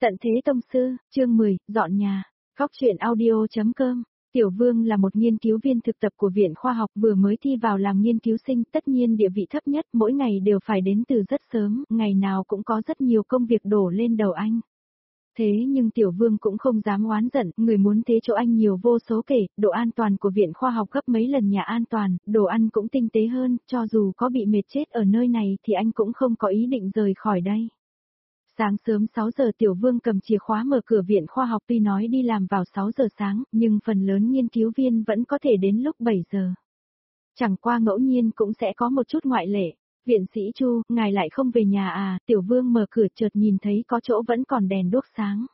Tận thế tông sư, chương 10, dọn nhà. Góc truyện audio.com. Tiểu Vương là một nghiên cứu viên thực tập của Viện Khoa học vừa mới thi vào làm nghiên cứu sinh, tất nhiên địa vị thấp nhất, mỗi ngày đều phải đến từ rất sớm, ngày nào cũng có rất nhiều công việc đổ lên đầu anh. Thế nhưng Tiểu Vương cũng không dám oán giận, người muốn thế chỗ anh nhiều vô số kể, độ an toàn của Viện Khoa học gấp mấy lần nhà an toàn, đồ ăn cũng tinh tế hơn, cho dù có bị mệt chết ở nơi này thì anh cũng không có ý định rời khỏi đây. Sáng sớm 6 giờ Tiểu Vương cầm chìa khóa mở cửa Viện Khoa học, tuy nói đi làm vào 6 giờ sáng, nhưng phần lớn nghiên cứu viên vẫn có thể đến lúc 7 giờ. Chẳng qua ngẫu nhiên cũng sẽ có một chút ngoại lệ. Viện sĩ Chu, ngài lại không về nhà à? Tiểu Vương mở cửa chợt nhìn thấy có chỗ vẫn còn đèn đuốc sáng.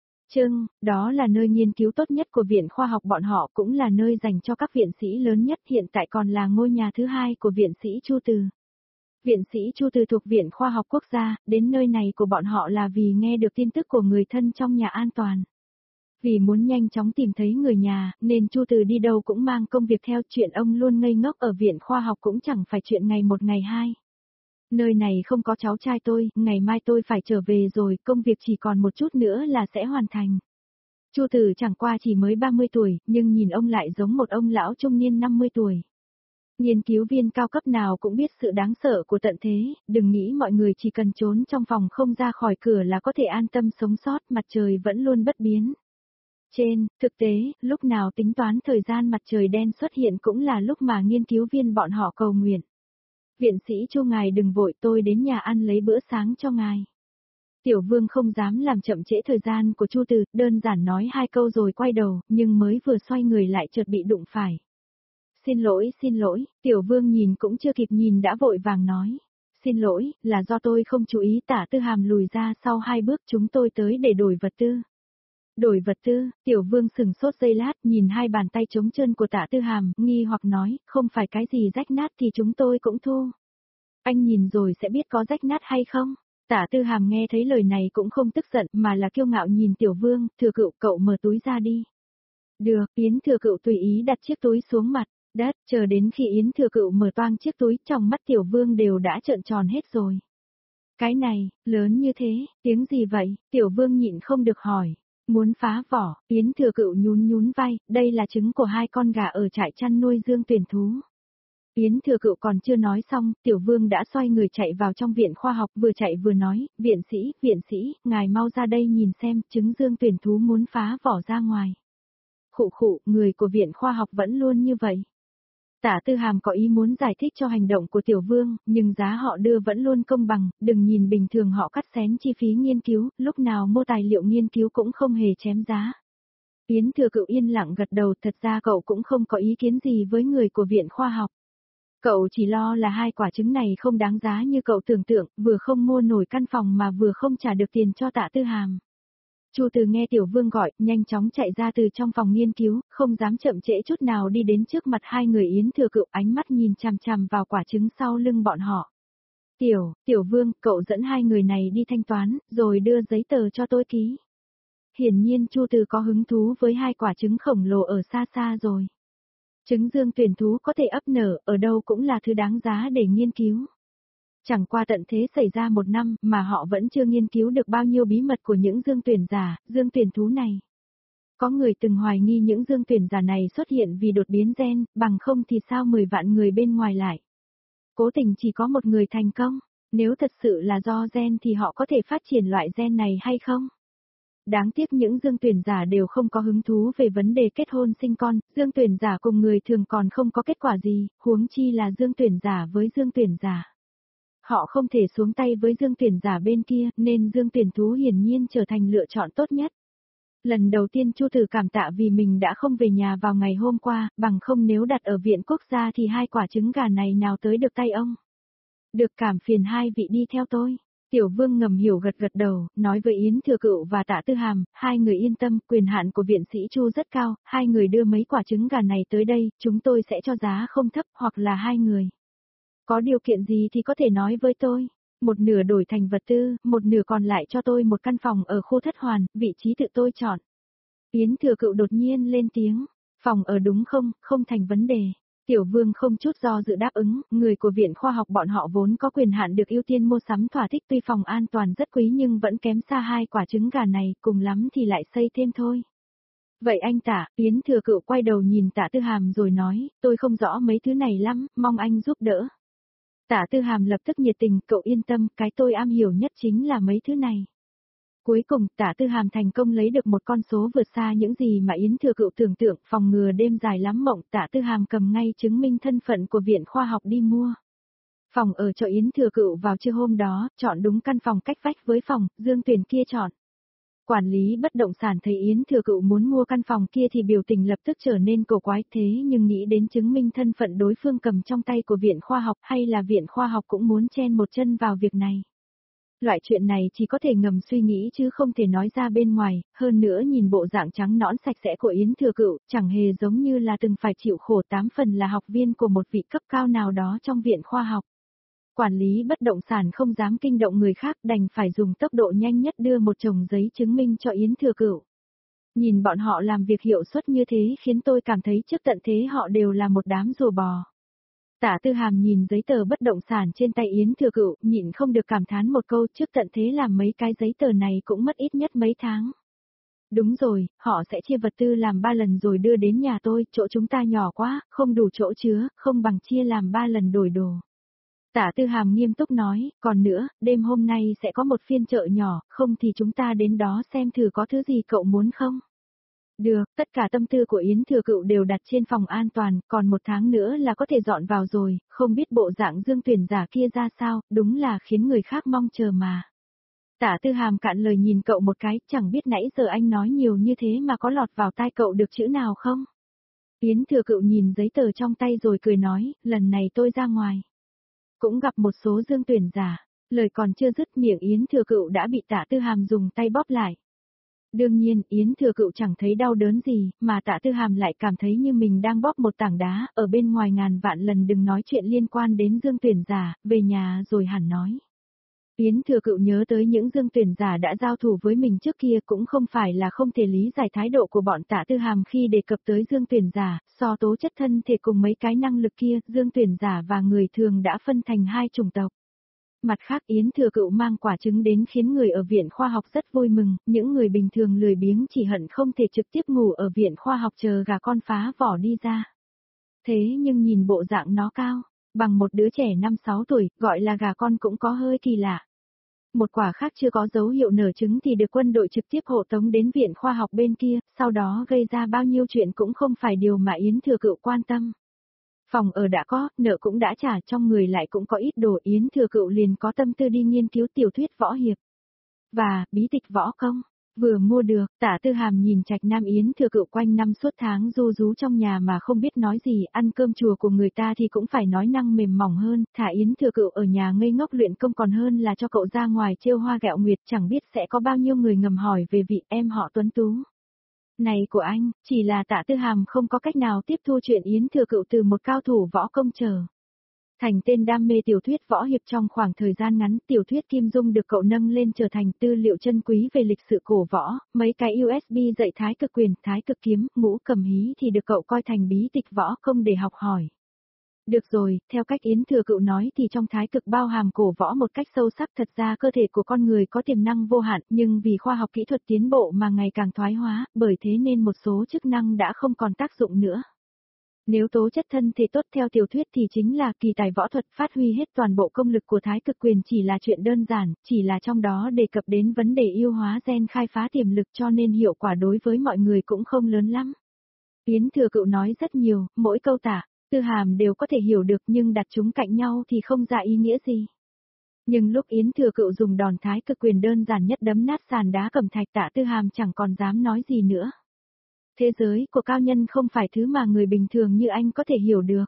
Đó là nơi nghiên cứu tốt nhất của Viện Khoa học bọn họ, cũng là nơi dành cho các viện sĩ lớn nhất, hiện tại còn là ngôi nhà thứ hai của viện sĩ Chu Từ. Viện sĩ Chu Từ thuộc Viện Khoa học Quốc gia, đến nơi này của bọn họ là vì nghe được tin tức của người thân trong nhà an toàn. Vì muốn nhanh chóng tìm thấy người nhà, nên Chu Từ đi đâu cũng mang công việc theo, chuyện ông luôn ngây ngốc ở Viện Khoa học cũng chẳng phải chuyện ngày một ngày hai. Nơi này không có cháu trai tôi, ngày mai tôi phải trở về rồi, công việc chỉ còn một chút nữa là sẽ hoàn thành. Chu Từ chẳng qua chỉ mới 30 tuổi, nhưng nhìn ông lại giống một ông lão trung niên 50 tuổi. Nghiên cứu viên cao cấp nào cũng biết sự đáng sợ của tận thế, đừng nghĩ mọi người chỉ cần trốn trong phòng không ra khỏi cửa là có thể an tâm sống sót, mặt trời vẫn luôn bất biến. Trên thực tế, lúc nào tính toán thời gian mặt trời đen xuất hiện cũng là lúc mà nghiên cứu viên bọn họ cầu nguyện. Viện sĩ Chu, ngài đừng vội, tôi đến nhà ăn lấy bữa sáng cho ngài. Tiểu Vương không dám làm chậm trễ thời gian của Chu Từ, đơn giản nói hai câu rồi quay đầu, nhưng mới vừa xoay người lại chợt bị đụng phải. Xin lỗi, Tiểu Vương nhìn cũng chưa kịp nhìn đã vội vàng nói. Xin lỗi, là do tôi không chú ý. Tả Tư Hàm lùi ra sau 2 bước, chúng tôi tới để đổi vật tư. Đổi vật tư? Tiểu Vương sừng sốt giây lát, nhìn hai bàn tay trống trơn của Tả Tư Hàm, nghi hoặc nói, không phải cái gì rách nát thì chúng tôi cũng thu. Anh nhìn rồi sẽ biết có rách nát hay không? Tả Tư Hàm nghe thấy lời này cũng không tức giận mà là kiêu ngạo nhìn Tiểu Vương, Thừa Cựu, cậu mở túi ra đi. Được, Yến Thừa Cựu tùy ý đặt chiếc túi xuống mặt đất, chờ đến khi Yến Thừa Cựu mở toang chiếc túi, trong mắt Tiểu Vương đều đã trợn tròn hết rồi. Cái này, lớn như thế, tiếng gì vậy? Tiểu Vương nhịn không được hỏi. Muốn phá vỏ, Yến Thừa Cựu nhún vai, đây là trứng của 2 con gà ở trại chăn nuôi Dương Tuyển Thú. Yến Thừa Cựu còn chưa nói xong, Tiểu Vương đã xoay người chạy vào trong Viện Khoa học, vừa chạy vừa nói, viện sĩ, ngài mau ra đây nhìn xem, trứng Dương Tuyển Thú muốn phá vỏ ra ngoài. Khụ, người của Viện Khoa học vẫn luôn như vậy. Tả Tư Hàm có ý muốn giải thích cho hành động của Tiểu Vương, nhưng giá họ đưa vẫn luôn công bằng, đừng nhìn bình thường họ cắt xén chi phí nghiên cứu, lúc nào mua tài liệu nghiên cứu cũng không hề chém giá. Yến Thừa Cựu yên lặng gật đầu, thật ra cậu cũng không có ý kiến gì với người của Viện Khoa học. Cậu chỉ lo là 2 quả trứng này không đáng giá như cậu tưởng tượng, vừa không mua nổi căn phòng mà vừa không trả được tiền cho Tả Tư Hàm. Chu Từ nghe Tiểu Vương gọi, nhanh chóng chạy ra từ trong phòng nghiên cứu, không dám chậm trễ chút nào đi đến trước mặt hai người Yến Thừa Cựu, ánh mắt nhìn chằm chằm vào quả trứng sau lưng bọn họ. Tiểu Vương, cậu dẫn 2 người này đi thanh toán, rồi đưa giấy tờ cho tôi ký. Hiển nhiên Chu Từ có hứng thú với 2 quả trứng khổng lồ ở xa xa rồi. Trứng Dương Tuyển Thú có thể ấp nở, ở đâu cũng là thứ đáng giá để nghiên cứu. Chẳng qua tận thế xảy ra 1 năm mà họ vẫn chưa nghiên cứu được bao nhiêu bí mật của những Dương Tuyển Thú này. Có người từng hoài nghi những Dương Tuyển giả này xuất hiện vì đột biến gen, bằng không thì sao 10 vạn người bên ngoài lại. Cố tình chỉ có 1 người thành công, nếu thật sự là do gen thì họ có thể phát triển loại gen này hay không? Đáng tiếc những Dương Tuyển giả đều không có hứng thú về vấn đề kết hôn sinh con, Dương Tuyển giả cùng người thường còn không có kết quả gì, huống chi là Dương Tuyển giả với Dương Tuyển giả. Họ không thể xuống tay với Dương Tuyển giả bên kia, nên Dương Tuyển Thú hiển nhiên trở thành lựa chọn tốt nhất. Lần đầu tiên Chu Từ cảm tạ vì mình đã không về nhà vào ngày hôm qua, bằng không nếu đặt ở Viện Quốc gia thì 2 quả trứng gà này nào tới được tay ông. Được, cảm phiền 2 vị đi theo tôi. Tiểu Vương ngầm hiểu gật đầu, nói với Yến Thừa Cựu và Tả Tư Hàm, 2 người yên tâm, quyền hạn của viện sĩ Chu rất cao, 2 người đưa mấy quả trứng gà này tới đây, chúng tôi sẽ cho giá không thấp, hoặc là 2 người. Có điều kiện gì thì có thể nói với tôi. 1 nửa đổi thành vật tư, 1 nửa còn lại cho tôi một căn phòng ở khu Thất Hoàn, vị trí tự tôi chọn. Yến Thừa Cựu đột nhiên lên tiếng, phòng ở đúng không, không thành vấn đề. Tiểu Vương không chút do dự đáp ứng, người của viện khoa học bọn họ vốn có quyền hạn được ưu tiên mua sắm thỏa thích, tuy phòng an toàn rất quý nhưng vẫn kém xa 2 quả trứng gà này, cùng lắm thì lại xây thêm thôi. Vậy anh Tạ, Yến Thừa Cựu quay đầu nhìn Tạ Tư Hàm rồi nói, tôi không rõ mấy thứ này lắm, mong anh giúp đỡ. Tạ Tư Hàm lập tức nhiệt tình, cậu yên tâm, cái tôi am hiểu nhất chính là mấy thứ này. Cuối cùng, Tạ Tư Hàm thành công lấy được một con số vượt xa những gì mà Yến Thừa Cựu tưởng tượng, phòng ngừa đêm dài lắm mộng, Tạ Tư Hàm cầm ngay chứng minh thân phận của viện khoa học đi mua. Phòng ở cho Yến Thừa Cựu vào trưa hôm đó, chọn đúng căn phòng cách vách với phòng, Dương Tuyền kia chọn. Quản lý bất động sản thấy Yến Thừa Cựu muốn mua căn phòng kia thì biểu tình lập tức trở nên cổ quái, thế nhưng nghĩ đến chứng minh thân phận đối phương cầm trong tay của viện khoa học, hay là viện khoa học cũng muốn chen một chân vào việc này. Loại chuyện này chỉ có thể ngầm suy nghĩ chứ không thể nói ra bên ngoài, hơn nữa nhìn bộ dạng trắng nõn sạch sẽ của Yến Thừa Cựu, chẳng hề giống như là từng phải chịu khổ, 8 phần là học viên của một vị cấp cao nào đó trong viện khoa học. Quản lý bất động sản không dám kinh động người khác, đành phải dùng tốc độ nhanh nhất đưa một chồng giấy chứng minh cho Yến Thừa Cựu. Nhìn bọn họ làm việc hiệu suất như thế khiến tôi cảm thấy trước tận thế họ đều là một đám rùa bò. Tạ Tư Hàm nhìn giấy tờ bất động sản trên tay Yến Thừa Cựu, nhịn không được cảm thán một câu, trước tận thế làm mấy cái giấy tờ này cũng mất ít nhất mấy tháng. Đúng rồi, họ sẽ chia vật tư làm 3 lần rồi đưa đến nhà tôi, chỗ chúng ta nhỏ quá, không đủ chỗ chứa, không bằng chia làm 3 lần đổi đồ. Tạ Tư Hàm nghiêm túc nói, còn nữa, đêm hôm nay sẽ có một phiên chợ nhỏ, không thì chúng ta đến đó xem thử có thứ gì cậu muốn không? Được, tất cả tâm tư của Yến Thừa Cựu đều đặt trên phòng an toàn, còn 1 tháng nữa là có thể dọn vào rồi, không biết bộ dạng Dương Tuyển giả kia ra sao, đúng là khiến người khác mong chờ mà. Tạ Tư Hàm cạn lời nhìn cậu một cái, chẳng biết nãy giờ anh nói nhiều như thế mà có lọt vào tai cậu được chữ nào không? Yến Thừa Cựu nhìn giấy tờ trong tay rồi cười nói, lần này tôi ra ngoài. Cũng gặp một số Dương Tuyển giả, lời còn chưa dứt miệng Yến Thừa Cựu đã bị Tạ Tư Hàm dùng tay bóp lại. Đương nhiên, Yến Thừa Cựu chẳng thấy đau đớn gì, mà Tạ Tư Hàm lại cảm thấy như mình đang bóp một tảng đá, ở bên ngoài ngàn vạn lần đừng nói chuyện liên quan đến Dương Tuyển giả, về nhà rồi hẳn nói. Yến Thừa Cựu nhớ tới những Dương Tuyển giả đã giao thủ với mình trước kia, cũng không phải là không thể lý giải thái độ của bọn Tạ Tư Hàm khi đề cập tới Dương Tuyển giả, so tố chất thân thể cùng mấy cái năng lực kia, Dương Tuyển giả và người thường đã phân thành 2 chủng tộc. Mặt khác Yến Thừa Cựu mang quả trứng đến khiến người ở viện khoa học rất vui mừng, những người bình thường lười biếng chỉ hận không thể trực tiếp ngủ ở viện khoa học chờ gà con phá vỏ đi ra. Thế nhưng nhìn bộ dạng nó cao, bằng một đứa trẻ 5-6 tuổi, gọi là gà con cũng có hơi kỳ lạ. Một quả khác chưa có dấu hiệu nở trứng thì được quân đội trực tiếp hộ tống đến viện khoa học bên kia, sau đó gây ra bao nhiêu chuyện cũng không phải điều mà Yến Thừa Cựu quan tâm. Phòng ở đã có, nợ cũng đã trả, trong người lại cũng có ít đồ, Yến Thừa Cựu liền có tâm tư đi nghiên cứu tiểu thuyết võ hiệp. Và, bí tịch võ công, vừa mua được, Tạ Tư Hàm nhìn Trạch Nam Yến Thừa Cựu quanh năm suốt tháng du rú trong nhà mà không biết nói gì, ăn cơm chùa của người ta thì cũng phải nói năng mềm mỏng hơn, thả Yến Thừa Cựu ở nhà ngây ngốc luyện công còn hơn là cho cậu ra ngoài trêu hoa ghẹo nguyệt, chẳng biết sẽ có bao nhiêu người ngầm hỏi về vị em họ tuấn tú này của anh, chỉ là Tạ Tư Hàm không có cách nào tiếp thu chuyện Yến Thừa Cựu từ một cao thủ võ công trở thành tên đam mê tiểu thuyết võ hiệp. Trong khoảng thời gian ngắn, tiểu thuyết Kim Dung được cậu nâng lên trở thành tư liệu chân quý về lịch sử cổ võ, mấy cái USB dạy Thái Cực Quyền, Thái Cực Kiếm, Ngũ Cầm Hí thì được cậu coi thành bí tịch võ công để học hỏi. Được rồi, theo cách Yến Thừa Cựu nói thì trong Thái Cực bao hàm cổ võ một cách sâu sắc, thật ra cơ thể của con người có tiềm năng vô hạn, nhưng vì khoa học kỹ thuật tiến bộ mà ngày càng thoái hóa, bởi thế nên một số chức năng đã không còn tác dụng nữa. Nếu tố chất thân thể tốt theo tiểu thuyết thì chính là kỳ tài võ thuật, phát huy hết toàn bộ công lực của Thái Cực Quyền chỉ là chuyện đơn giản, chỉ là trong đó đề cập đến vấn đề yêu hóa gen, khai phá tiềm lực, cho nên hiệu quả đối với mọi người cũng không lớn lắm. Yến Thừa Cựu nói rất nhiều, mỗi câu Tạ Tư Hàm đều có thể hiểu được, nhưng đặt chúng cạnh nhau thì không ra ý nghĩa gì. Nhưng lúc Yến Thừa Cựu dùng đòn Thái Cực Quyền đơn giản nhất đấm nát sàn đá cẩm thạch, Tạ Tư Hàm chẳng còn dám nói gì nữa. Thế giới của cao nhân không phải thứ mà người bình thường như anh có thể hiểu được.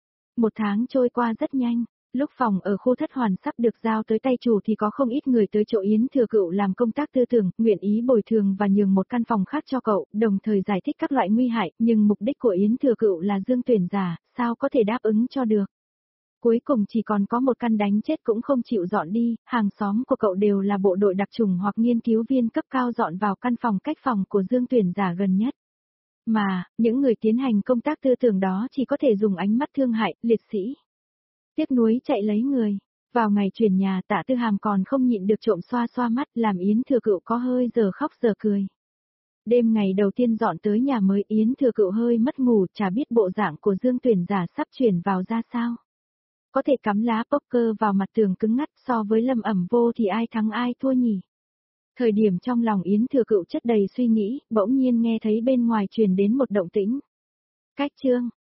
1 tháng trôi qua rất nhanh, lúc phòng ở khu Thất Hoàn sắp được giao tới tay chủ thì có không ít người tới chỗ Yến Thừa Cựu làm công tác tư tưởng, nguyện ý bồi thường và nhường một căn phòng khác cho cậu, đồng thời giải thích các loại nguy hại, nhưng mục đích của Yến Thừa Cựu là Dương Tuyển giả, sao có thể đáp ứng cho được. Cuối cùng chỉ còn có một căn đánh chết cũng không chịu dọn đi, hàng xóm của cậu đều là bộ đội đặc chủng hoặc nghiên cứu viên cấp cao dọn vào căn phòng cách phòng của Dương Tuyển giả gần nhất. Mà, những người tiến hành công tác tư tưởng đó chỉ có thể dùng ánh mắt thương hại, liệt sĩ. Tiếc nuối chạy lấy người. Vào ngày chuyển nhà Tạ Tư Hàm còn không nhịn được trộm xoa xoa mắt làm Yến Thừa Cựu có hơi giờ khóc giờ cười. Đêm ngày đầu tiên dọn tới nhà mới Yến Thừa Cựu hơi mất ngủ chả biết bộ dạng của Dương Tuyển giả sắp chuyển vào ra sao. Có thể cắm lá poker vào mặt tường cứng ngắt so với Lâm Ẩm Vô thì ai thắng ai thua nhỉ? Thời điểm trong lòng Yến Thừa Cựu chất đầy suy nghĩ, bỗng nhiên nghe thấy bên ngoài truyền đến một động tĩnh. Cách chương,